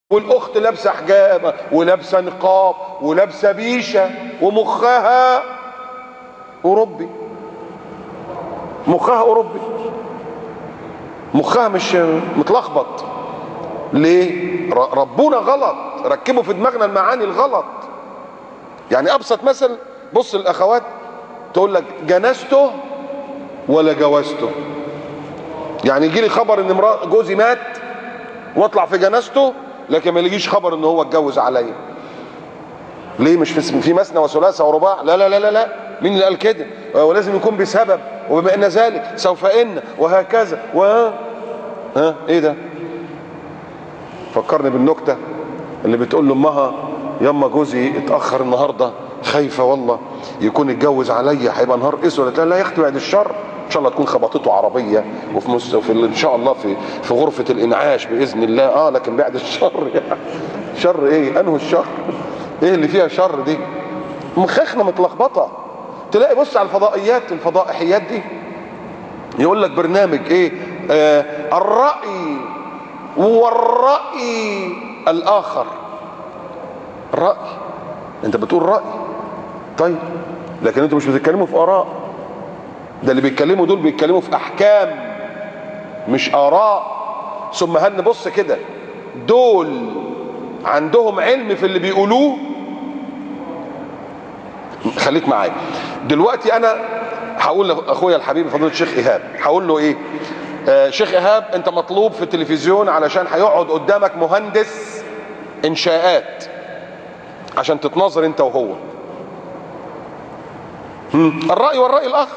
والاخت لابسه حجاب ولابسه نقاب ولابسه بيشه ومخها اوروبي، مخها اوروبي، مخها مش متلخبط. ليه؟ ربنا غلط، ركبوا في دماغنا المعاني الغلط. يعني ابسط مثل، بص الاخوات تقول لك جنازته ولا جوازته. يعني يجي لي خبر ان جوزي مات واطلع في جنازته، لكن ما يجيش خبر ان هو اتجوز عليا. ليه؟ مش في مثنى وثلاثة ورباع؟ لا لا لا لا لا، مين اللي قال كده؟ ولازم يكون بسبب، وبما ان ذلك سوف ان وهكذا ايه ده؟ فكرني بالنكته اللي بتقول لامها ياما جوزي اتاخر النهارده، خايفه والله يكون اتجوز عليا هيبقى نهار اسود. لا يا اختي بعد الشر، ان شاء الله تكون خبطته عربيه وفي ان شاء الله في غرفه الانعاش باذن الله. لكن بعد الشر يعني شر ايه؟ انه الشر ايه اللي فيها شر دي؟ مخاخنا متلخبطه. تلاقي بص على الفضائيات، الفضائحيات دي يقول لك برنامج ايه؟ الرأي والرأي الآخر. الرأي، انت بتقول رأي، طيب لكن انتوا مش بتتكلموا في آراء. ده اللي بيتكلموا دول بيتكلموا في أحكام مش آراء. ثم هل نبص كده، دول عندهم علم في اللي بيقولوه؟ خليك معايا دلوقتي. انا هقول لاخويا الحبيب فضيله الشيخ ايهاب، هقول له ايه؟ شيخ ايهاب انت مطلوب في التلفزيون علشان هيقعد قدامك مهندس انشاءات عشان تتناظر انت وهو. الرأي والرأي الاخر.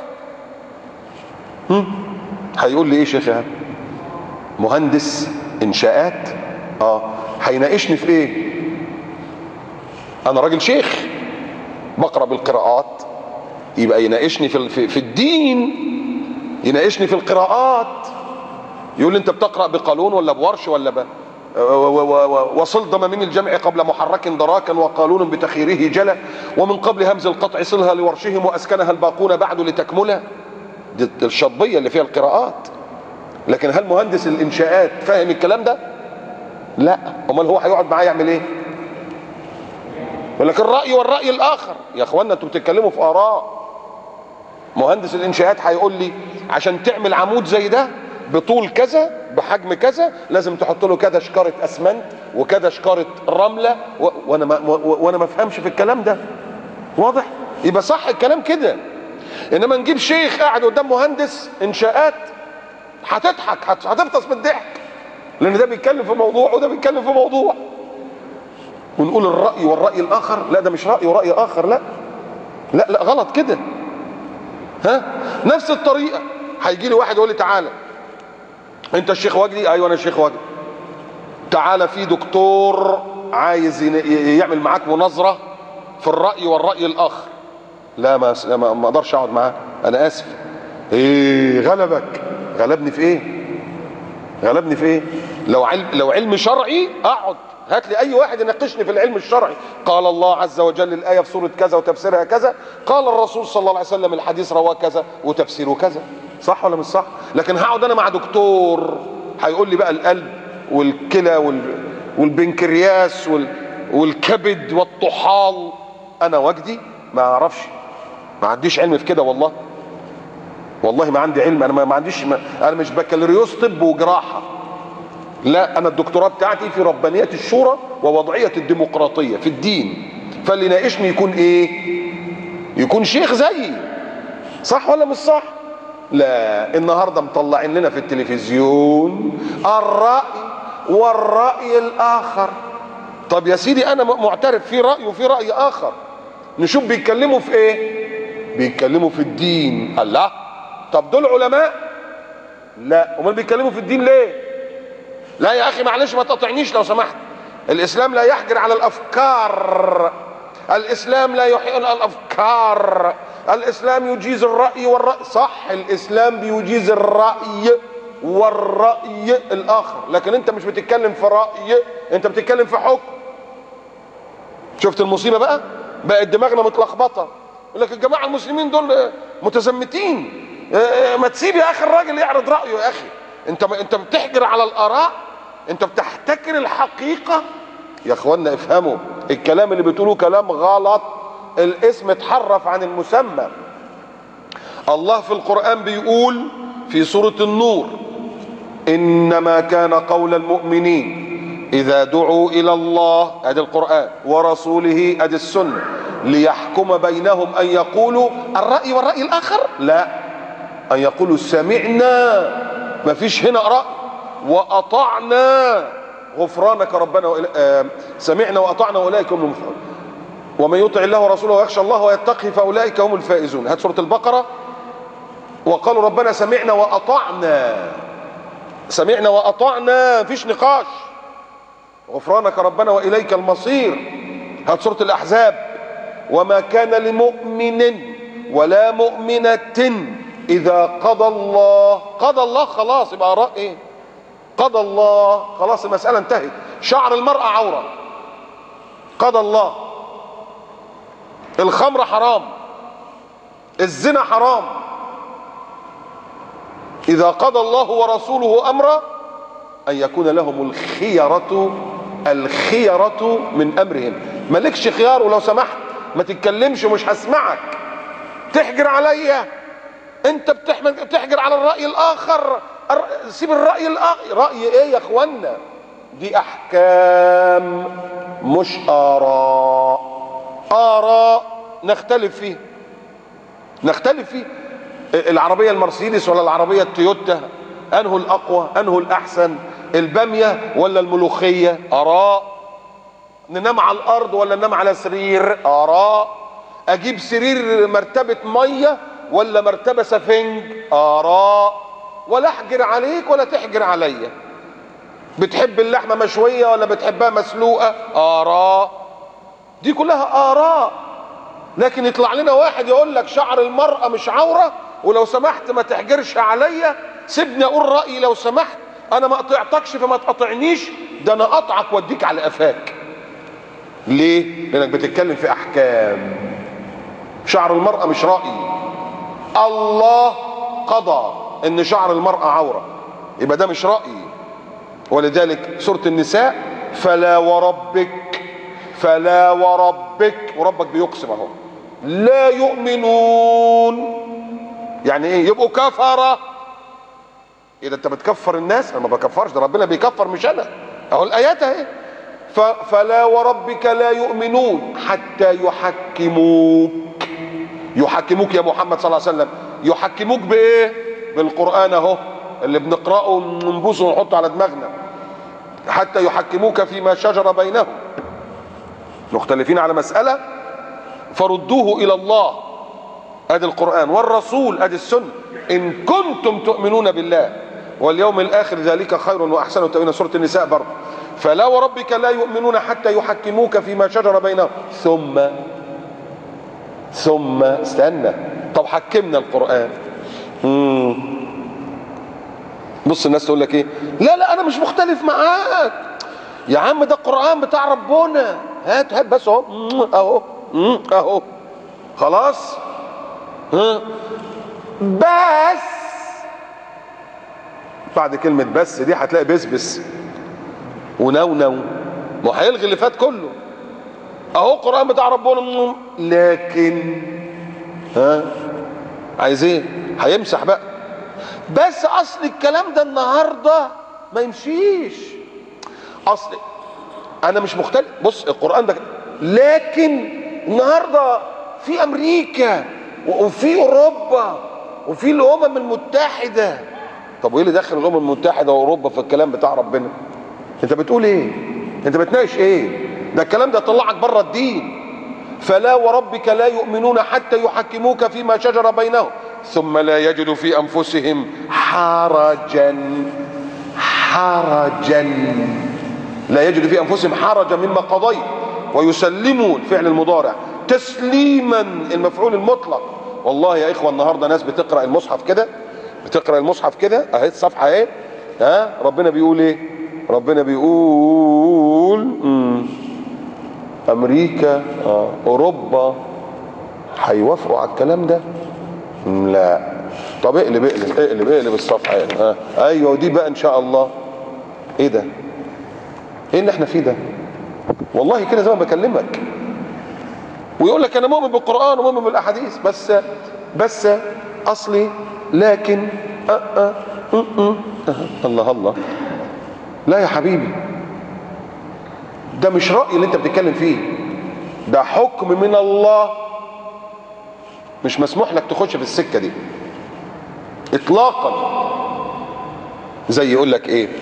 هيقول لي ايه شيخ ايهاب؟ مهندس انشاءات هيناقشني في ايه؟ انا راجل شيخ بقرأ بالقراءات، يبقى يناقشني في الدين، يناقشني في القراءات. يقول لي انت بتقرأ بقالون ولا بورش ولا وصل ضمامين الجمع قبل محرك دراكا وقالون بتخيره جلا ومن قبل همز القطع صلها لورشهم واسكنها الباقون بعد لتكمله. دي الشطبية اللي فيها القراءات. لكن هل مهندس الانشاءات فاهم الكلام ده؟ لا. امال هو هيقعد معاه يعمل ايه؟ يقول لك الرأي والرأي الآخر. يا اخوانا انتوا بتتكلموا في آراء. مهندس الانشاءات هيقول لي عشان تعمل عمود زي ده بطول كذا بحجم كذا لازم تحط له كذا شكارة اسمنت وكذا شكارة رملة وانا ما افهمش في الكلام ده. واضح؟ يبقى صح الكلام كده. انما نجيب شيخ قاعد قدام مهندس انشاءات هتضحك، هتفطس من الضحك، لان ده بيتكلم في موضوع وده بيتكلم في موضوع، ونقول الرأي والرأي الآخر. لا ده مش رأي ورأي آخر، لا لا لا، غلط كده. نفس الطريقة هيجي لي واحد يقول لي تعالى انت الشيخ وجدي؟ ايوه انا الشيخ وجدي. تعالى في دكتور عايز يعمل معاك مناظرة في الرأي والرأي الآخر. لا ما اقدرش اقعد معاه، انا اسف. ايه غلبك؟ غلبني في ايه؟ غلبني في ايه؟ لو علم شرعي اقعد، هات لي اي واحد يناقشني في العلم الشرعي. قال الله عز وجل الايه في سوره كذا وتفسيرها كذا، قال الرسول صلى الله عليه وسلم الحديث رواه كذا وتفسيره كذا. صح ولا مش صح؟ لكن هقعد انا مع دكتور هيقول لي بقى القلب والكلى والبنكرياس والكبد والطحال. انا وجدي ما اعرفش، ما عنديش علم في كده. والله ما عندي علم. انا ما عنديش انا مش بكالوريوس طب وجراحه، لا انا الدكتوراه بتاعتي في ربانيه الشورى ووضعيه الديمقراطيه في الدين. فاللي ناقشني يكون ايه؟ يكون شيخ زيي. صح ولا مش صح؟ لا، النهارده مطلعين لنا في التلفزيون الرأي والرأي الآخر. طب يا سيدي انا معترف في رأي وفي رأي آخر، نشوف بيتكلموا في ايه؟ بيتكلموا في الدين. الله، طب دول علماء؟ لا. امال بيتكلموا في الدين ليه؟ لا يا اخي معلش ما تقطعنيش لو سمحت. الاسلام لا يحجر على الافكار، الاسلام لا يحيي الافكار، الاسلام يجيز الراي والراي. صح، الاسلام بيجيز الراي والراي الاخر، لكن انت مش بتتكلم في راي، انت بتتكلم في حكم. شفت المصيبه بقى؟ بقت دماغنا متلخبطه. يقول لك الجماعه المسلمين دول متزمتين. ما تسيب يا اخي الراجل يعرض رايه يا اخي. انت بتحجر على الاراء، انت بتحتكر الحقيقه يا اخوانا افهموا الكلام اللي بتقولوه كلام غلط، الاسم اتحرف عن المسمى. الله في القرآن بيقول في سورة النور: إنما كان قول المؤمنين إذا دعوا إلى الله، أدي القرآن، ورسوله، أدي السنة، ليحكم بينهم أن يقولوا الرأي والرأي الآخر، لا، أن يقولوا سمعنا، ما فيش هنا رأي، وأطعنا غفرانك ربنا سمعنا وأطعنا وأولئك هم المفلحون. ومن يطع الله ورسوله ويخشى الله ويتقي فأولئك هم الفائزون. هات سورة البقرة: وقالوا ربنا سمعنا وأطعنا، سمعنا وأطعنا، مفيش نقاش، غفرانك ربنا وإليك المصير. هات سورة الأحزاب: وما كان لمؤمن ولا مؤمنة إذا قضى الله خلاص، يبقى آراء إيه؟ قضى الله خلاص، المسألة انتهت. شعر المرأة عورة، قضى الله. الخمر حرام، الزنا حرام. إذا قضى الله ورسوله أمرا أن يكون لهم الخيرة من أمرهم. مالكش خيار، ولو سمحت ما تتكلمش ومش هسمعك. تحجر عليا، انت بتحجر على الرأي الآخر، سيب الرأي الآخر. رأي ايه يا اخوانا؟ دي أحكام مش آراء. آراء نختلف فيه، العربية المرسيدس ولا العربية التويوتا، انه الاقوى، انه الاحسن، البامية ولا الملوخية، آراء. ننام على الارض ولا ننام على سرير، آراء. اجيب سرير مرتبة مية ولا مرتبة سفنج، آراء. ولا احجر عليك ولا تحجر عليا. بتحب اللحمة مشوية ولا بتحبها مسلوقة، آراء. دي كلها آراء. لكن يطلع لنا واحد يقول لك شعر المرأة مش عورة، ولو سمحت ما تحجرش عليا، سيبني اقول رأيي لو سمحت، انا ما قطعتكش فما تقطعنيش، ده انا اقطعك واديك على قفاك. ليه؟ لانك بتتكلم في احكام. شعر المرأة مش رأي. الله قضى ان شعر المرأة عورة، يبقى ده مش رأي. ولذلك سورة النساء: فلا وربك، فلا وربك، وربك بيقسم اهو، لا يؤمنون. يعني ايه؟ يبقوا كفرة. اذا انت بتكفر الناس، انا ما بكفرش، ده ربنا بيكفر مش انا، اهو الايات اهي. فلا وربك لا يؤمنون حتى يحكموك يا محمد صلى الله عليه وسلم. يحكموك بايه؟ بالقرآن اهو اللي بنقرأه وننبوسه ونحطه على دماغنا. حتى يحكموك فيما شجر بينهم، مختلفين على مسألة فردوه إلى الله، ادي القرآن، والرسول، ادي السنة، إن كنتم تؤمنون بالله واليوم الآخر ذلك خير وأحسن تأويلا. سورة النساء برضه: فلا وربك لا يؤمنون حتى يحكموك فيما شجر بينهم ثم استنى، طب حكمنا القرآن. بص الناس تقول لك ايه؟ لا انا مش مختلف معاك يا عم، ده القرآن بتاع ربنا، هات بس اهو خلاص. بس بعد كلمة بس دي هتلاقي بس ونونو، ما هيلغي اللي فات كله. اهو القرآن بتاع ربنا، لكن عايز ايه؟ هيمسح بقى. بس اصل الكلام ده النهارده ما يمشيش، اصل انا مش مختلف. بص القرآن ده، لكن النهارده في امريكا وفي اوروبا وفي الامم المتحدة. طب وايه اللي دخل الامم المتحدة واوروبا في الكلام بتاع ربنا؟ انت بتقول ايه؟ انت بتناقش ايه؟ ده الكلام ده يطلعك بره الدين. فلا وربك لا يؤمنون حتى يحكموك فيما شجر بينهم ثم لا يجدوا في انفسهم حرجا، لا يجدوا في انفسهم حرجا مما قضيت ويسلموا، الفعل المضارع، تسليما المفعول المطلق. والله يا اخوه النهارده ناس بتقرا المصحف كده، اهي الصفحه اهي، ربنا بيقول ايه؟ ربنا بيقول امريكا اوروبا هيوافقوا على الكلام ده؟ لا. طب اقلب الصفحه يعني. ايوه دي بقى ان شاء الله. ايه ده؟ ايه اللي احنا فيه ده؟ والله كده زي ما بكلمك. ويقول لك انا مؤمن بالقرآن ومؤمن بالاحاديث، بس اصلي لكن الله الله. لا يا حبيبي، ده مش رأي اللي انت بتتكلم فيه، ده حكم من الله. مش مسموح لك تخش في السكة دي اطلاقا. زي يقول لك ايه،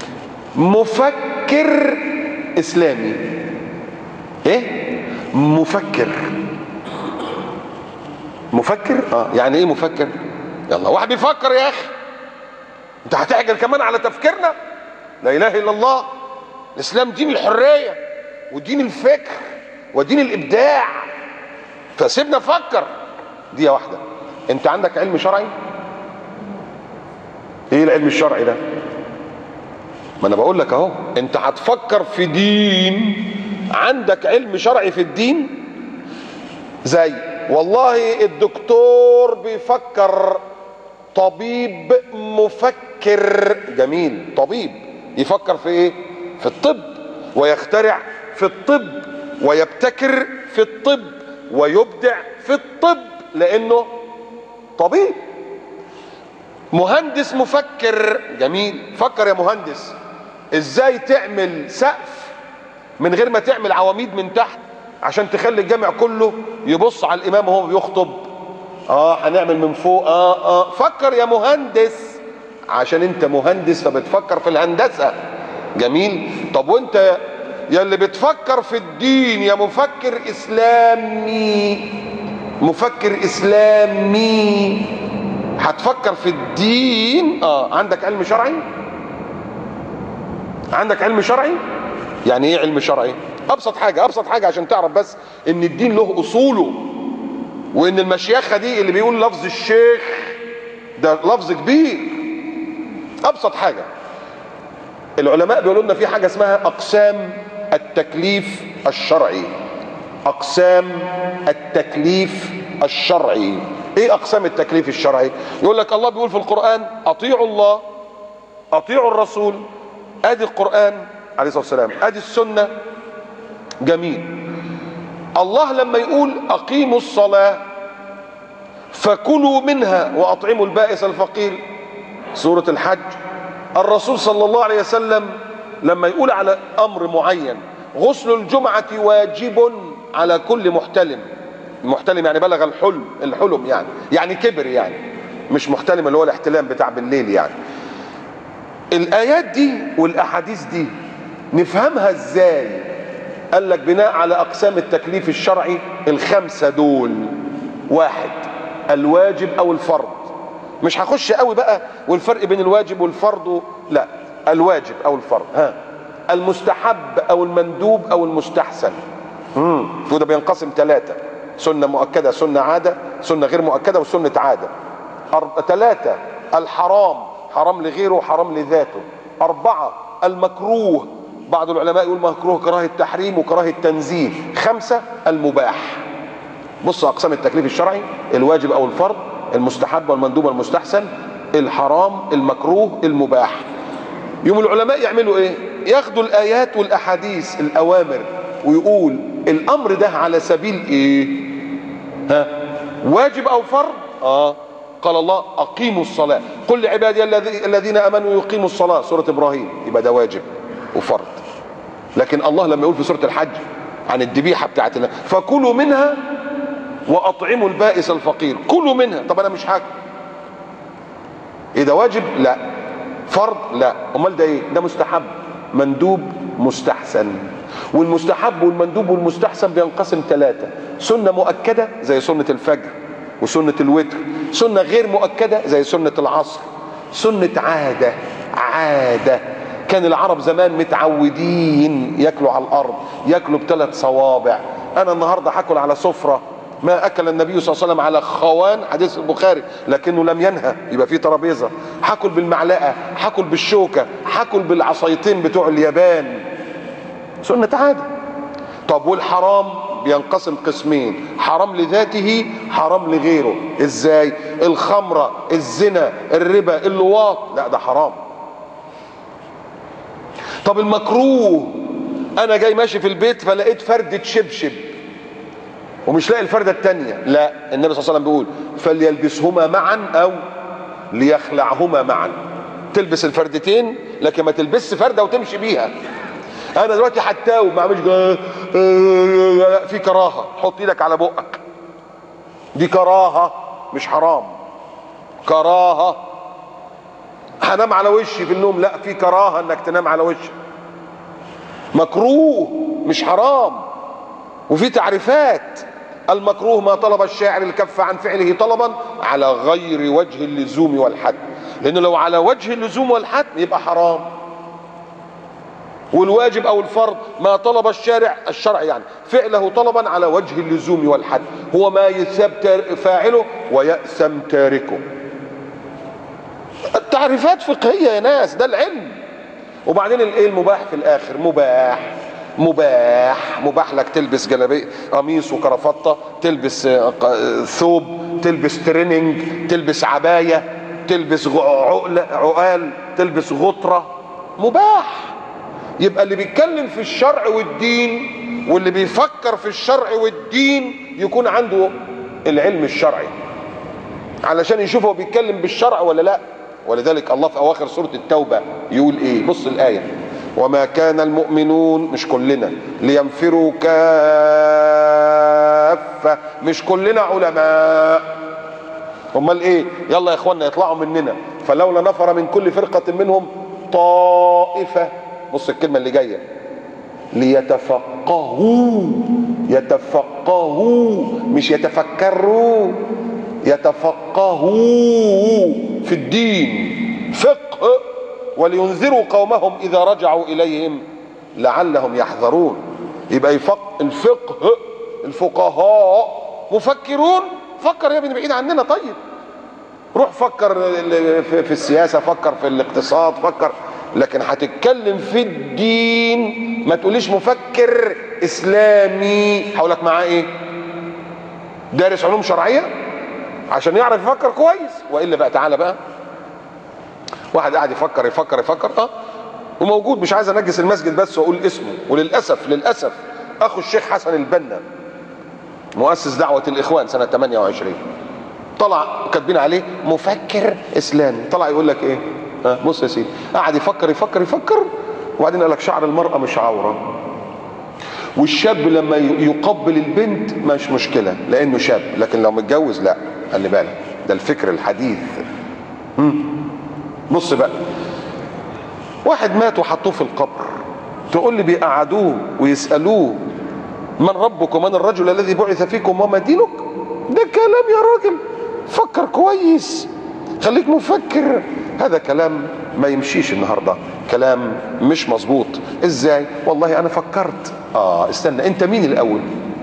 مفكر اسلامي. ايه مفكر؟ يعني ايه مفكر؟ يلا واحد بيفكر يا اخي، انت هتعجل كمان على تفكيرنا؟ لا اله الا الله. الاسلام دين الحريه ودين الفكر ودين الابداع، فسيبنا نفكر. دي واحده. انت عندك علم شرعي؟ ايه العلم الشرعي ده؟ ما انا بقول لك اهو، انت هتفكر في دين، عندك علم شرعي في الدين؟ زي والله الدكتور بيفكر، طبيب مفكر، جميل، طبيب يفكر في ايه؟ في الطب، ويخترع في الطب، ويبتكر في الطب، ويبدع في الطب، لانه طبيب. مهندس مفكر، جميل، فكر يا مهندس ازاي تعمل سقف من غير ما تعمل عواميد من تحت عشان تخلي الجامع كله يبص على الامام وهو بيخطب. هنعمل من فوق. فكر يا مهندس، عشان انت مهندس فبتفكر في الهندسة. جميل. طب وانت يا اللي بتفكر في الدين يا مفكر اسلامي، هتفكر في الدين، عندك علم شرعي؟ عندك علم شرعي؟ يعني ايه علم شرعي؟ ابسط حاجة عشان تعرف بس ان الدين له اصوله، وان المشيخة دي اللي بيقول لفظ الشيخ ده لفظ كبير. ابسط حاجة، العلماء بيقولوا لنا في حاجة اسمها اقسام التكليف الشرعي. اقسام التكليف الشرعي. ايه اقسام التكليف الشرعي؟ يقول لك الله بيقول في القرآن اطيعوا الله اطيعوا الرسول، ادي القرآن عليه الصلاة والسلام، ادي السنة. جميل. الله لما يقول اقيموا الصلاة فكلوا منها واطعموا البائس الفقير، سورة الحج. الرسول صلى الله عليه وسلم لما يقول على امر معين، غسل الجمعة واجب على كل محتلم. المحتلم يعني بلغ الحلم، يعني كبر، يعني مش محتلم اللي هو الاحتلام بتاع بالليل يعني. الايات دي والاحاديث دي نفهمها ازاي؟ قال لك بناء على اقسام التكليف الشرعي الخمسة دول. واحد، الواجب او الفرض. مش هخش قوي بقى والفرق بين الواجب والفرض، لا، الواجب او الفرض. المستحب او المندوب او المستحسن. وده بينقسم 3: سنة مؤكدة، سنة عادة، سنة غير مؤكدة، وسنة عادة. 3: الحرام، حرام لغيره وحرام لذاته. 4: المكروه، بعض العلماء يقول مكروه كراهة تحريم وكراهة تنزيه. 5: المباح. بص اقسام التكليف الشرعي: الواجب او الفرض، المستحب والمندوب والمستحسن، الحرام، المكروه، المباح. يوم العلماء يعملوا ايه؟ ياخدوا الايات والاحاديث الاوامر ويقول الامر ده على سبيل ايه؟ واجب او فرض؟ قال الله اقيموا الصلاة، قل لعبادي الذين امنوا يقيموا الصلاة، سورة ابراهيم، يبقى ده واجب وفرض. لكن الله لما يقول في سورة الحج عن الذبيحة بتاعت الله فكلوا منها واطعموا البائس الفقير، كلوا منها. طب انا مش هاكل، ايه ده؟ واجب؟ لا. فرض؟ لا. امال ده ايه؟ ده مستحب، مندوب، مستحسن. والمستحب والمندوب والمستحسن بينقسم 3: سنة مؤكدة زي سنة الفجر وسنة الوتر، سنة غير مؤكدة زي سنة العصر، سنة عادة. كان العرب زمان متعودين ياكلوا على الارض، ياكلوا ب3 صوابع. انا النهارده هاكل على سفرة ما اكل النبي صلى الله عليه وسلم على خوان، حديث البخاري، لكنه لم ينهى، يبقى في ترابيزه. هاكل بالمعلقه، هاكل بالشوكه، هاكل بالعصايتين بتوع اليابان، سنه عاده. طب والحرام بينقسم قسمين: حرام لذاته، حرام لغيره. ازاي؟ الخمره، الزنا، الربا، اللواط، لا ده حرام. طب المكروه، انا جاي ماشي في البيت فلقيت فردة شبشب ومش لاقي الفردة التانية، لا، النبي صلى الله عليه وسلم بيقول فليلبسهما معا او ليخلعهما معا. تلبس الفردتين لكن ما تلبسش فردة وتمشي بيها. انا دلوقتي هتاوب ما اعملش في كراهة، حط ايدك على بقك، دي كراهة مش حرام، كراهة. هنام على وشي في النوم، لا، في كراهة انك تنام على وشك، مكروه مش حرام. وفي تعريفات، المكروه ما طلب الشاعر الكف عن فعله طلبا على غير وجه اللزوم والحد، لانه لو على وجه اللزوم والحد يبقى حرام. والواجب او الفرض ما طلب الشرع يعني فعله طلبا على وجه اللزوم والحد، هو ما يثاب فاعله ويأثم تاركه. التعريفات فقهية يا ناس، ده العلم. وبعدين الايه المباح في الاخر، مباح لك تلبس جلابيه قميص وكرافطه، تلبس ثوب، تلبس تريننج، تلبس عبايه، تلبس عقال، تلبس غطره، مباح. يبقى اللي بيتكلم في الشرع والدين واللي بيفكر في الشرع والدين يكون عنده العلم الشرعي علشان يشوف هو بيتكلم بالشرع ولا لا. ولذلك الله في اواخر سورة التوبة يقول ايه؟ بص الآية: وما كان المؤمنون، مش كلنا، لينفروا كافة، مش كلنا علماء، امال ايه؟ يلا يا اخوانا يطلعوا مننا، فلولا نفر من كل فرقة منهم طائفة، بص الكلمة اللي جاية، يتفقهوا مش يتفكروا، يتفقهوا في الدين، فقه، ولينذروا قومهم إذا رجعوا إليهم لعلهم يحذرون. يبقى الفقه، الفقهاء مفكرون. فكر يا ابني بعيد عننا، طيب روح فكر في السياسة، فكر في الاقتصاد، فكر، لكن هتتكلم في الدين ما تقوليش مفكر إسلامي. هقولك معاه إيه؟ دارس علوم شرعية عشان يعرف يفكر كويس، وإلا بقى تعالى بقى واحد قاعد يفكر وموجود، مش عايز انجس المسجد بس واقول اسمه، وللاسف اخو الشيخ حسن البنا مؤسس دعوة الاخوان سنة 28 طلع كاتبين عليه مفكر اسلامي، طلع يقول لك ايه؟ بص يا سيدي، قاعد يفكر وبعدين قال لك شعر المرأة مش عورة، والشاب لما يقبل البنت مش مشكلة لانه شاب، لكن لو متجوز لا، خلي بالك، ده الفكر الحديث. بص بقى، واحد مات وحطوه في القبر، تقول لي بيقعدوه ويسألوه من ربك ومن الرجل الذي بعث فيكم وما دينك؟ ده كلام يا راجل، فكر كويس، خليك مفكر. هذا كلام ما يمشيش النهارده، كلام مش مظبوط. ازاي؟ والله انا فكرت. استنى، انت مين الاول؟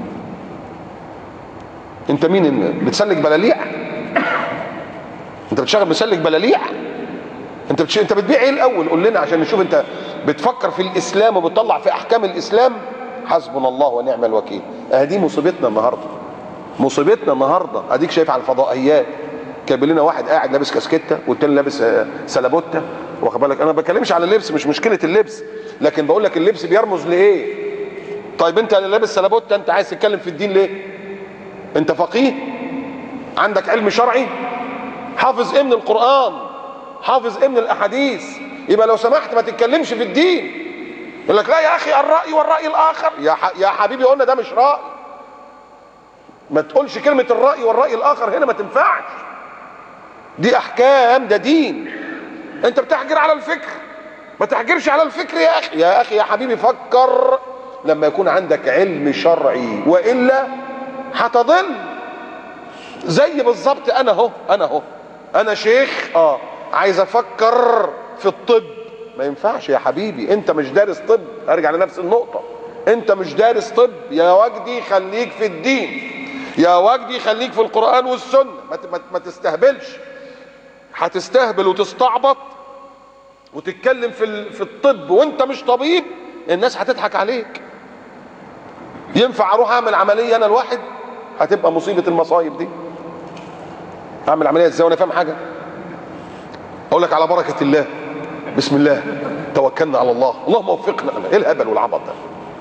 انت مين؟ بتسلك بلاليع؟ انت بتشغل مسلك بلاليع؟ انت بتبيع ايه الاول؟ قول لنا عشان نشوف انت بتفكر في الاسلام وبتطلع في احكام الاسلام. حسبنا الله ونعم الوكيل. دي مصيبتنا النهارده، اديك شايف على الفضائيات جايب لنا واحد قاعد لابس كاسكته والتاني لابس سلابوته، واخد بالك؟ انا ما بتكلمش على اللبس، مش مشكله اللبس، لكن بقول لك اللبس بيرمز لايه. طيب انت اللي لابس سلابوته انت عايز تتكلم في الدين ليه؟ انت فقيه؟ عندك علم شرعي؟ حافظ ايه من القرآن؟ حافظ ايه من الاحاديث؟ يبقى لو سمحت ما تتكلمش في الدين. يقول لك لا يا اخي الرأي والرأي الاخر. يا حبيبي قلنا ده مش رأي، ما تقولش كلمة الرأي والرأي الاخر هنا، ما تنفعش، دي احكام، ده دين. انت بتحجر على الفكر، ما تحجرش على الفكر يا اخي. يا حبيبي فكر لما يكون عندك علم شرعي، والا هتضل. زي بالظبط انا شيخ عايز افكر في الطب، ما ينفعش يا حبيبي، انت مش دارس طب. ارجع لنفس النقطة، انت مش دارس طب يا وجدي، خليك في الدين يا وجدي، خليك في القرآن والسنة، ما تستهبلش. هتستهبل وتستعبط وتتكلم في الطب وانت مش طبيب، الناس هتضحك عليك. ينفع اروح اعمل عملية انا الواحد؟ هتبقى مصيبة المصايب دي. اعمل عملية ازاي وانا فاهم حاجة؟ اقول لك على بركة الله، بسم الله، توكلنا على الله، اللهم وفقنا. ايه الهبل والعبط ده؟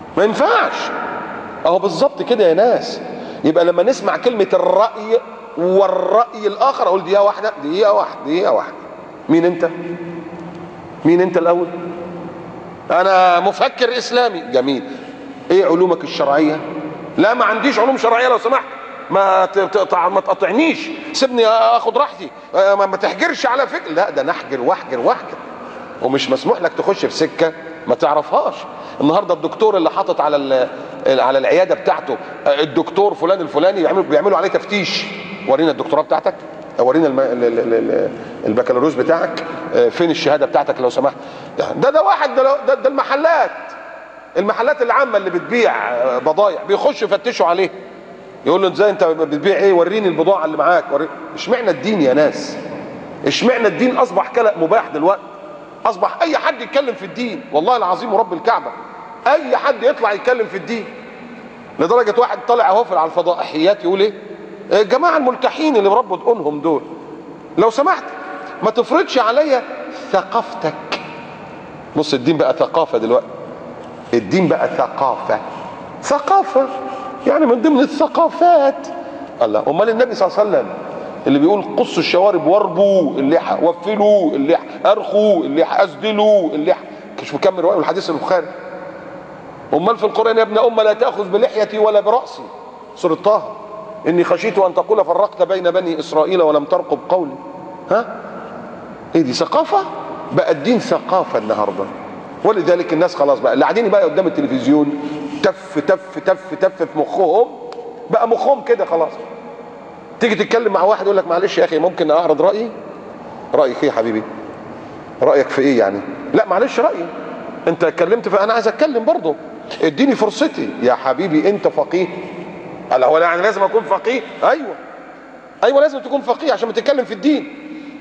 ما ينفعش. اهو بالظبط كده يا ناس. يبقى لما نسمع كلمة الرأي والرأي الآخر أقول دقيقة واحدة دقيقة واحدة دقيقة واحدة. مين أنت؟ مين أنت الأول؟ أنا مفكر إسلامي. جميل. إيه علومك الشرعية؟ لا ما عنديش علوم شرعية لو سمحت. ما تقطعنيش، سيبني اخد راحتي، ما تحجرش على فكر. لا ده نحجر واحجر واحجر، ومش مسموح لك تخش في سكه ما تعرفهاش. النهارده الدكتور اللي حاطط على العياده بتاعته الدكتور فلان الفلاني بيعملوا عليه تفتيش. ورينا الدكتوراه بتاعتك، ورينا البكالوريوس بتاعك، فين الشهاده بتاعتك لو سمحت. ده واحد، ده المحلات العامه اللي بتبيع بضايع بيخشوا يفتشوا عليه، يقول له ازاي انت بتبيع ايه؟ وريني البضاعه اللي معاك. اشمعنى الدين يا ناس؟ اشمعنى الدين اصبح كلام مباح دلوقتي؟ اصبح اي حد يتكلم في الدين، والله العظيم ورب الكعبه اي حد يطلع يتكلم في الدين. لدرجه واحد طالع اهو على الفضائيات يقول ايه؟ الجماعه الملتحين اللي بربوا دقونهم دول، لو سمحت ما تفرضش عليا ثقافتك. بص الدين بقى ثقافه دلوقتي، الدين بقى ثقافه يعني من ضمن الثقافات. الله، امال النبي صلى الله عليه وسلم اللي بيقول قصوا الشوارب واربوا اللحى وفلوا اللحى ارخوا اللحى اسدلوا اللحى، مش مكمل روايه الحديث البخاري. امال في القران يا ابن ام لا تاخذ بلحيتي ولا براسي، سوره طه، اني خشيت ان تقول فرقت بين بني اسرائيل ولم ترقب قولي. ها ايه دي؟ ثقافه بقى الدين، ثقافه النهارده. ولذلك الناس خلاص بقى اللي قاعدين بقى قدام التلفزيون تف تف تف تف في مخهم، بقى مخهم كده خلاص. تيجي تتكلم مع واحد يقول لك معلش يا اخي ممكن اعرض رايي؟ رايك ايه يا حبيبي؟ رايك في ايه يعني؟ لا معلش رايي، انت اتكلمت فانا عايز اتكلم برضه، اديني فرصتي يا حبيبي. انت فقيه؟ قال هو يعني لازم اكون فقيه؟ ايوه لازم تكون فقيه عشان تتكلم في الدين.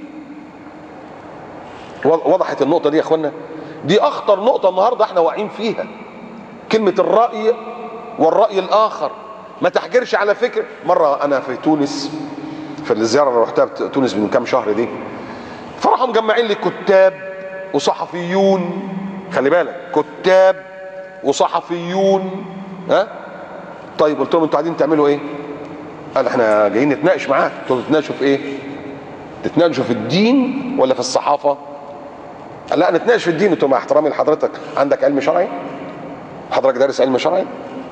وضحت النقطه دي يا اخوانا؟ دي اخطر نقطه النهارده احنا واقعين فيها، كلمه الراي والراي الاخر. ما تحجرش على فكر. مره انا في تونس في الزياره اللي رحتها تونس من كام شهر دي، فراحوا مجمعين لي كتاب وصحفيون، خلي بالك كتاب وصحفيون. ها طيب قلت لهم انتوا قاعدين تعملوا ايه؟ قال احنا جايين نتناقش معاك. قلت لهم تتناقشوا في ايه؟ تتناقشوا في الدين ولا في الصحافه؟ قال لا نتناقش في الدين. قلت له مع احترامي لحضرتك عندك علم شرعي؟ حضرتك دارس علم شرعي؟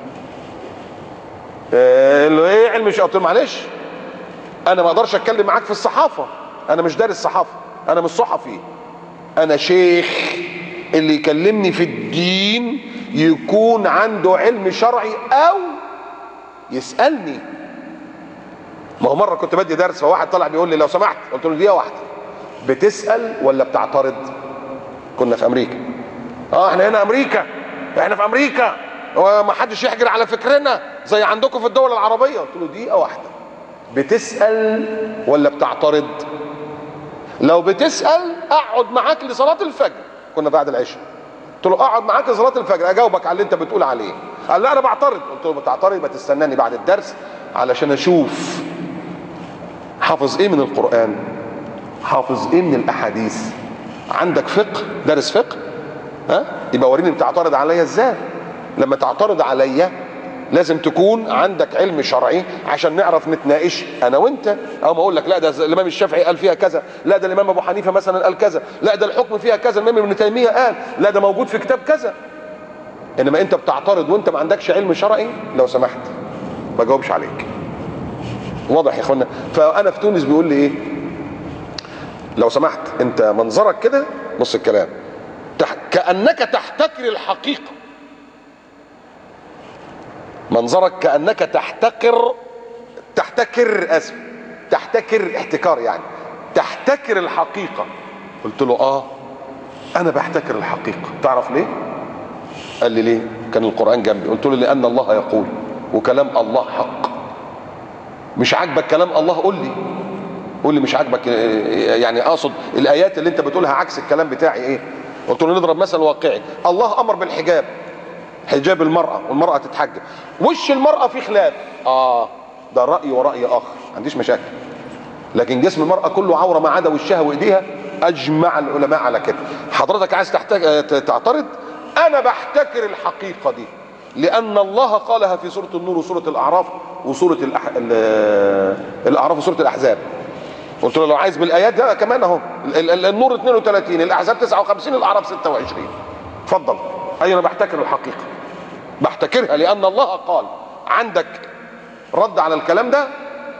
ايه علم شرعي؟ قلت له معلش انا ما اقدرش اتكلم معاك في الصحافه، انا مش دارس صحافه، انا مش صحفي، انا شيخ. اللي يكلمني في الدين يكون عنده علم شرعي او يسالني. ما هو مره كنت بدي درس فواحد طلع بيقول لي لو سمحت، قلت له دقيقه واحده، بتسال ولا بتعترض؟ كنا في امريكا. احنا هنا امريكا، احنا في امريكا وما حدش يحجر على فكرنا زي عندكم في الدول العربيه. قلت له دقيقه واحده، بتسال ولا بتعترض؟ لو بتسال اقعد معاك لصلاه الفجر، كنا بعد العشاء، قلت له اقعد معاك لصلاه الفجر اجاوبك على اللي انت بتقول عليه. قال لا انا بعترض. قلت له بتعترض يبقى تستناني بعد الدرس علشان اشوف حافظ ايه من القران، حافظ ايه من الاحاديث. عندك فقه، دارس فقه؟ يبقى وريني بتعترض عليا ازاي. لما تعترض عليا لازم تكون عندك علم شرعي عشان نعرف نتناقش انا وانت. او ما اقول لك لا ده الامام الشافعي قال فيها كذا، لا ده الامام ابو حنيفه مثلا قال كذا، لا ده الحكم فيها كذا، الامام ابن تيميه قال، لا ده موجود في كتاب كذا. انما انت بتعترض وانت ما عندكش علم شرعي، لو سمحت ما جاوبش عليك. واضح يا اخوانا؟ فانا في تونس بيقول لي ايه؟ لو سمحت انت منظرك كده، بص الكلام، كأنك تحتكر الحقيقة. منظرك كأنك تحتكر احتكار يعني تحتكر الحقيقة. قلت له انا بحتكر الحقيقة. تعرف ليه؟ قال لي ليه؟ كان القرآن جنبي. قلت له لأن الله يقول وكلام الله حق. مش عاجبك كلام الله قول لي مش عاجبك، يعني اقصد الايات اللي انت بتقولها عكس الكلام بتاعي ايه. قلت له نضرب مثل واقعي، الله امر بالحجاب، حجاب المرأة والمرأة تتحجب، وش المرأة في خلاف، ده رأي ورأي آخر، ما عنديش مشاكل. لكن جسم المرأة كله عورة ما عدا وشها وإيديها، أجمع العلماء على كده. حضرتك عايز تعترض؟ أنا بحتكر الحقيقة دي. لأن الله قالها في سورة النور وسورة الأعراف وسورة الأعراف وسورة الأحزاب. قلت له لو عايز بالآيات ده كمان أهو، النور 32، الأحزاب 59، الأعراف 26. اتفضل. أي أنا بحتكر الحقيقة، بحتكرها لأن الله قال. عندك رد على الكلام ده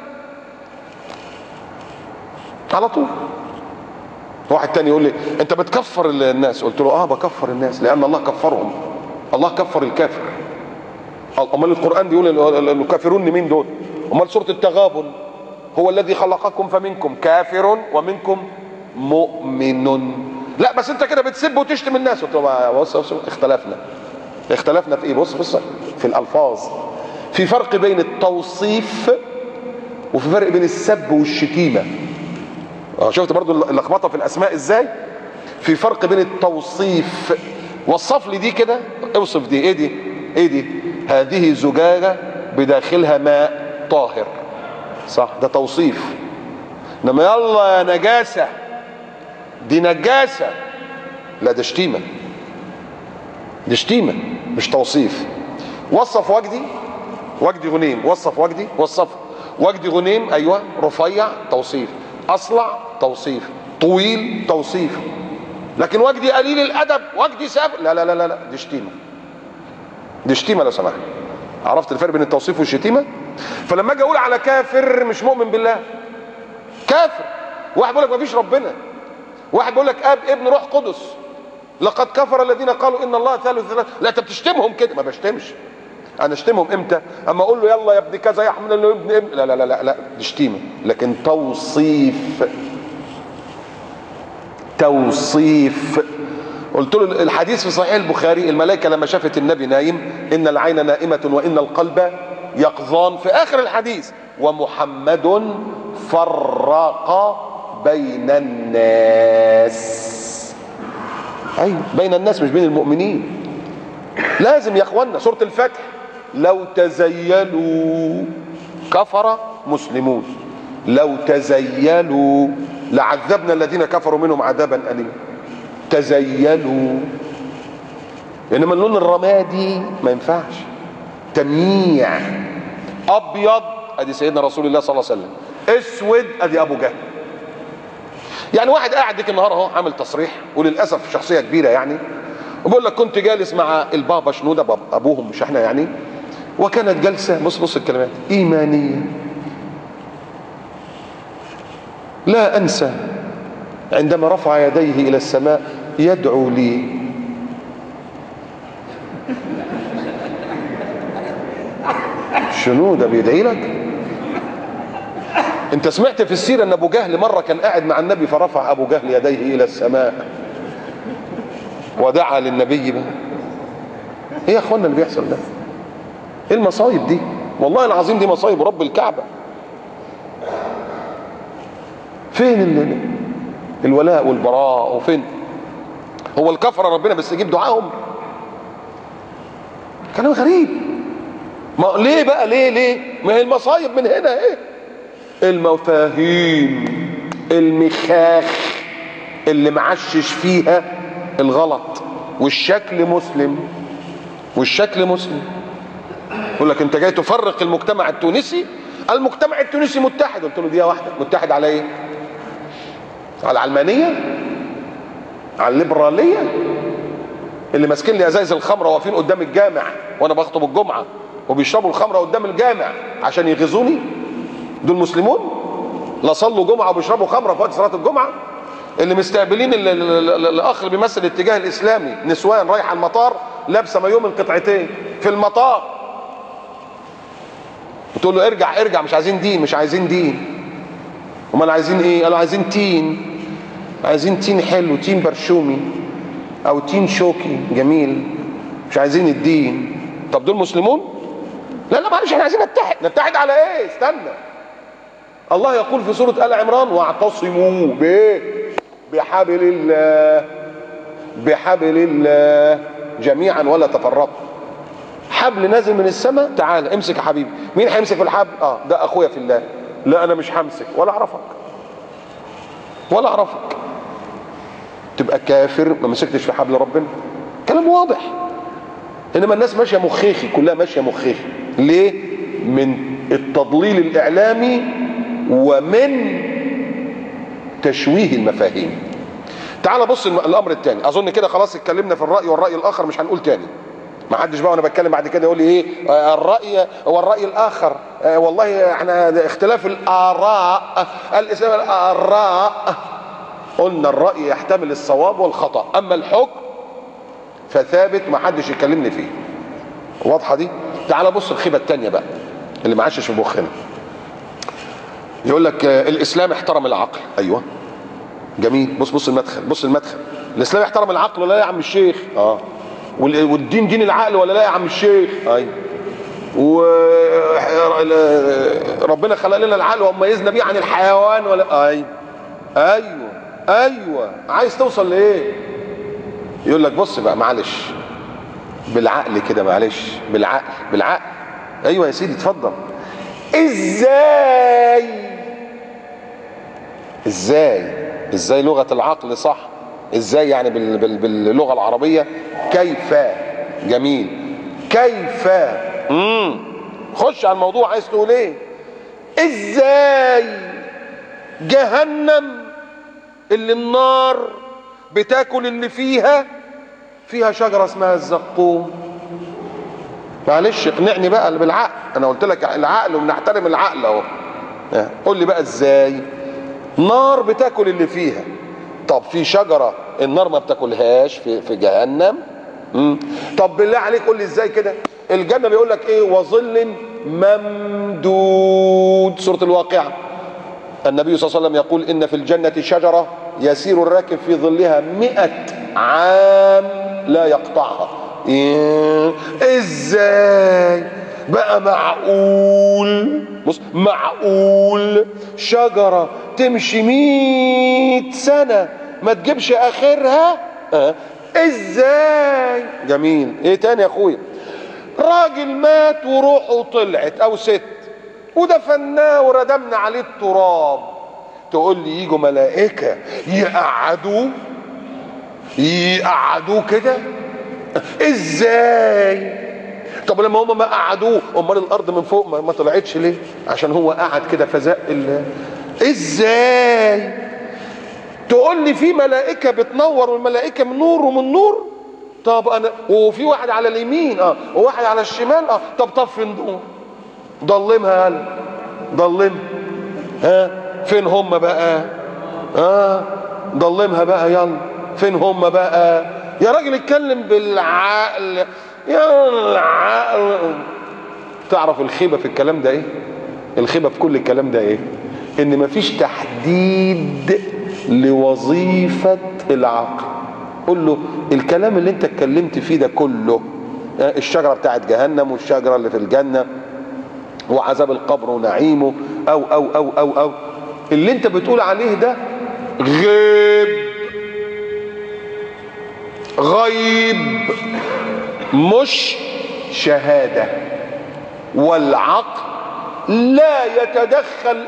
على طول. واحد تاني يقول لي انت بتكفر الناس، قلت له بكفر الناس لان الله كفرهم. الله كفر الكافر. امال القران بيقول الكافرون مين دول؟ امال سوره التغابن هو الذي خلقكم فمنكم كافر ومنكم مؤمن. لا بس انت كده بتسب وتشتم الناس. قلت له بص اختلفنا في ايه؟ بص في الالفاظ. في فرق بين التوصيف وفي فرق بين السب والشتيمه. شفت برضو اللخبطه في الاسماء ازاي؟ في فرق بين التوصيف، وصف لي دي كده، اوصف دي. ايه دي؟ هذه زجاجه بداخلها ماء طاهر، صح؟ ده توصيف. انما يلا يا نجاسه، دي نجاسه، لا ده شتيمه. دي شتيمه مش توصيف. وصف وجدي غنيم، وصف وجدي غنيم، ايوه. رفيع توصيف، اصلع توصيف، طويل توصيف. لكن وجدي قليل الادب، وجدي سافل، لا دي شتيمه لو سمحت. عرفت الفرق بين التوصيف والشتيمه؟ فلما اجي اقول على كافر مش مؤمن بالله، كافر. واحد بيقول لك مفيش ربنا، واحد بيقول لك اب ابن روح قدس، لقد كفر الذين قالوا ان الله ثالث ثلاثه. لا انت بتشتمهم كده. ما بشتمش. انا اشتمهم امتى؟ اما اقول له يلا يا ابن كذا يا احمد ابن لا دي شتيمه. لكن توصيف. قلت له الحديث في صحيح البخاري، الملائكه لما شافت النبي نايم، ان العين نائمه وان القلب يقظان، في اخر الحديث ومحمد فرق بين الناس. ايوه بين الناس مش بين المؤمنين. لازم يا اخوانا سوره الفتح، لو تزيلوا كفر مسلمون، لو تزيلوا لعذبنا الذين كفروا منهم عذابا أليما. تزيلوا. انما اللون الرمادي ما ينفعش. تمييع. ابيض ادي سيدنا رسول الله صلى الله عليه وسلم، اسود ادي ابو جهل. يعني واحد قاعد ديك النهار اهو عامل تصريح، وللاسف شخصيه كبيره يعني، وبيقول لك كنت جالس مع البابا شنوده، ابوهم مش احنا يعني، وكانت جلسه، بص الكلمات، ايمانيه. لا انسى عندما رفع يديه الى السماء يدعو لي. شنوده بيدعي لك؟ انت سمعت في السيره ان ابو جهل مره كان قاعد مع النبي فرفع ابو جهل يديه الى السماء ودعا للنبي بقى. ايه يا اخوانا اللي بيحصل ده؟ ايه المصايب دي؟ والله العظيم دي مصايب رب الكعبه. فين الولاء والبراء؟ وفين هو الكفره ربنا بس يجيب دعاهم؟ كلام غريب. ما ليه بقى؟ ليه ما هي المصايب من هنا ايه؟ المفاهيم، المخاخ اللي معشش فيها الغلط، والشكل مسلم. يقول لك انت جاي تفرق المجتمع التونسي. المجتمع التونسي متحد. قلت له دي واحده، متحد على ايه؟ على العلمانيه، على الليبراليه، اللي ماسكين لي ازايز الخمره واقفين قدام الجامع وانا بخطب الجمعه وبيشربوا الخمره قدام الجامع عشان يغيظوني. دول مسلمون؟ لا صلوا جمعه وبيشربوا خمره في وقت صلاه الجمعه. اللي مستقبلين الاخ اللي بيمثل الاتجاه الاسلامي، نسوان رايحه المطار لابسه مايو من قطعتين في المطار، وتقول له ارجع مش عايزين دين. امال عايزين ايه؟ قالوا عايزين تين حلو، تين برشومي او تين شوكي جميل، مش عايزين الدين. طب دول مسلمون؟ لا معلش احنا عايزين نتحد على ايه؟ استنى. الله يقول في سورة آل عمران واعتصموا بحبل الله جميعا ولا تفرقوا. حبل نازل من السماء، تعال امسك يا حبيبي. مين هيمسك في الحبل؟ ده اخويا في الله. لا انا مش همسك ولا اعرفك. تبقى كافر ما مسكتش في حبل ربنا. كلام واضح. انما الناس ماشيه مخيخي، كلها ماشيه مخيخي. ليه؟ من التضليل الاعلامي ومن تشويه المفاهيم. تعال بص الامر الثاني. اظن كده خلاص اتكلمنا في الراي والراي الاخر، مش هنقول تاني. ما حدش بقى وانا بتكلم بعد كده يقول لي ايه الراي والراي الاخر. والله احنا اختلاف الاراء، الاسلام الاراء. قلنا الراي يحتمل الصواب والخطا، اما الحكم فثابت ما حدش يكلمني فيه. واضحه دي؟ تعال بص الخيبه الثانيه بقى اللي ما عاشش في مخنا. يقول لك الاسلام احترم العقل. ايوه جميل. بص المدخل، بص المدخل. الاسلام يحترم العقل ولا لا يا عم الشيخ؟ والدين دين العقل ولا لا يا عم الشيخ؟ ايوه. وربنا خلق لنا العقل وميزنا بيه عن الحيوان ولا؟ ايوه. عايز توصل لايه؟ يقول لك بص بقى معلش بالعقل كده، معلش بالعقل. ايوه يا سيدي اتفضل. ازاي لغة العقل صح؟ ازاي يعني باللغة العربية؟ كيف. جميل. كيف. خش على الموضوع، عايز تقول ايه؟ ازاي جهنم اللي النار بتاكل اللي فيها شجرة اسمها الزقوم؟ معلش اقنعني بقى بالعقل. انا قلت لك العقل وبنحترم العقل اهو. قول لي بقى ازاي نار بتاكل اللي فيها؟ طب في شجرة النار ما بتاكلهاش في جهنم؟ طب بالله عليك قول لي ازاي كده؟ الجنة بيقول لك ايه؟ وظل ممدود، سورة الواقعة. النبي صلى الله عليه وسلم يقول ان في الجنة شجرة يسير الراكب في ظلها 100 عام لا يقطعها. ازاي بقى معقول؟ بص، معقول شجرة تمشي 100 سنة ما تجيبش اخرها؟ ازاي؟ جميل. ايه تاني يا اخويا؟ راجل مات وروحه طلعت او ست ودفناه وردمنا عليه التراب، تقول لي يجوا ملائكة يقعدوه كده؟ ازاي؟ طب لما هم ما قعدوه، امال الارض من فوق ما طلعتش ليه؟ عشان هو قعد كده فزق ازاي؟ تقول لي في ملائكة بتنور والملائكة من نور ومن نور؟ طب انا وفي واحد على اليمين وواحد على الشمال طب طفي النور، ضلمها يلا، ضلمها. فين هم بقى؟ ضلمها بقى يلا، فين هم بقى؟ يا راجل اتكلم بالعقل يا العقل. تعرف الخيبة في الكلام ده ايه؟ الخيبة في كل الكلام ده ايه؟ ان مفيش تحديد لوظيفة العقل. قول له الكلام اللي انت اتكلمت فيه ده كله، الشجرة بتاعت جهنم والشجرة اللي في الجنة وعذاب القبر ونعيمه او اللي انت بتقول عليه ده غيب مش شهادة. والعقل لا يتدخل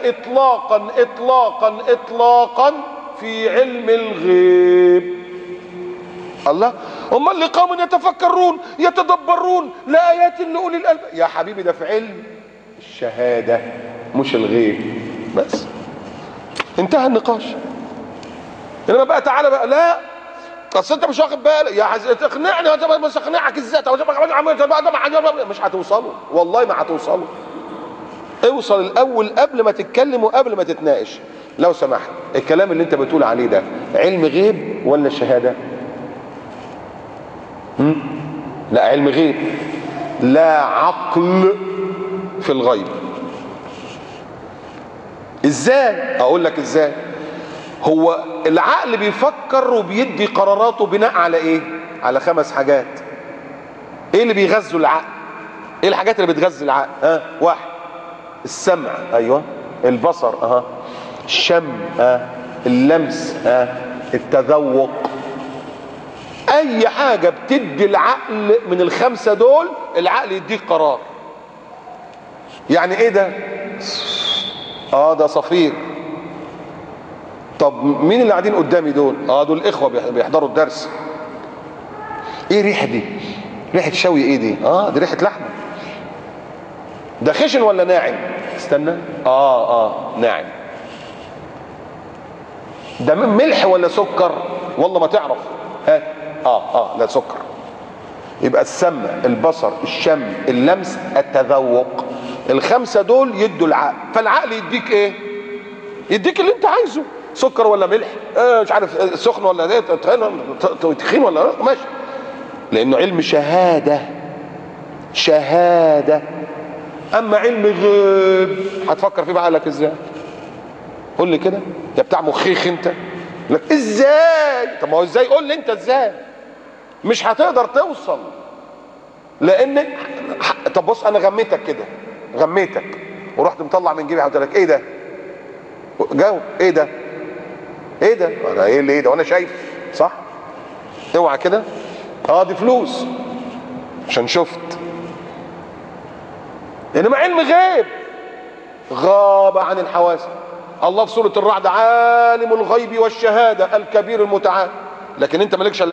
اطلاقا في علم الغيب. الله، امال لقوم يتفكرون يتدبرون لآيات لأولي الألباب. يا حبيبي ده في علم الشهادة مش الغيب بس. انتهى النقاش. انما بقى تعالى بقى، لا اصل انت مش واخد بالك يا تقنعني. بس اقنعك ازاي؟ مش هتوصلوا، والله ما هتوصلوا. اوصل الاول قبل ما تتكلم وقبل ما تتناقش. لو سمحت، الكلام اللي انت بتقول عليه ده علم غيب ولا شهادة؟ لا علم غيب، لا عقل في الغيب. ازاي؟ اقول لك ازاي. هو العقل بيفكر وبيدي قراراته بناء على ايه؟ على 5 حاجات. ايه اللي بيغذوا العقل؟ ايه الحاجات اللي بتغذي العقل؟ 1 السمع، ايوه، البصر، الشم، اللمس، التذوق. اي حاجة بتدي العقل من ال5 دول، العقل يديك قرار. يعني ايه ده؟ ده صفير. طب مين اللي قاعدين قدامي دول؟ دول اخوة بيحضروا الدرس. ايه الريحة دي؟ ريحه شوي ايه دي؟ دي ريحه لحمه. ده خشن ولا ناعم؟ استنى، ناعم. ده ملح ولا سكر؟ والله ما تعرف. هات. لا سكر. يبقى السمع، البصر، الشم، اللمس، التذوق، الخمسه دول يدوا العقل. فالعقل يديك ايه؟ يديك اللي انت عايزه، سكر ولا ملح، مش عارف سخن ولا تخين ولا ماشي، لانه علم شهاده. شهاده. اما علم غيب هتفكر فيه بعقلك ازاي؟ قول لي كده يا بتاع مخيخ انت. لك ازاي؟ طب ما هو ازاي؟ قول لي انت ازاي. مش هتقدر توصل، لان طب بص، انا غميتك كده، غميتك ورحت مطلع من جيبي، قلت لك ايه ده؟ جاوب. ايه ده؟ ايه ده؟ انا ايه اللي ايه ده وانا شايف؟ صح؟ اوعى كده. دي فلوس عشان شفت. انما علم غيب غاب عن الحواس. الله في سورة الرعد عالم الغيب والشهادة الكبير المتعال، لكن انت مالكش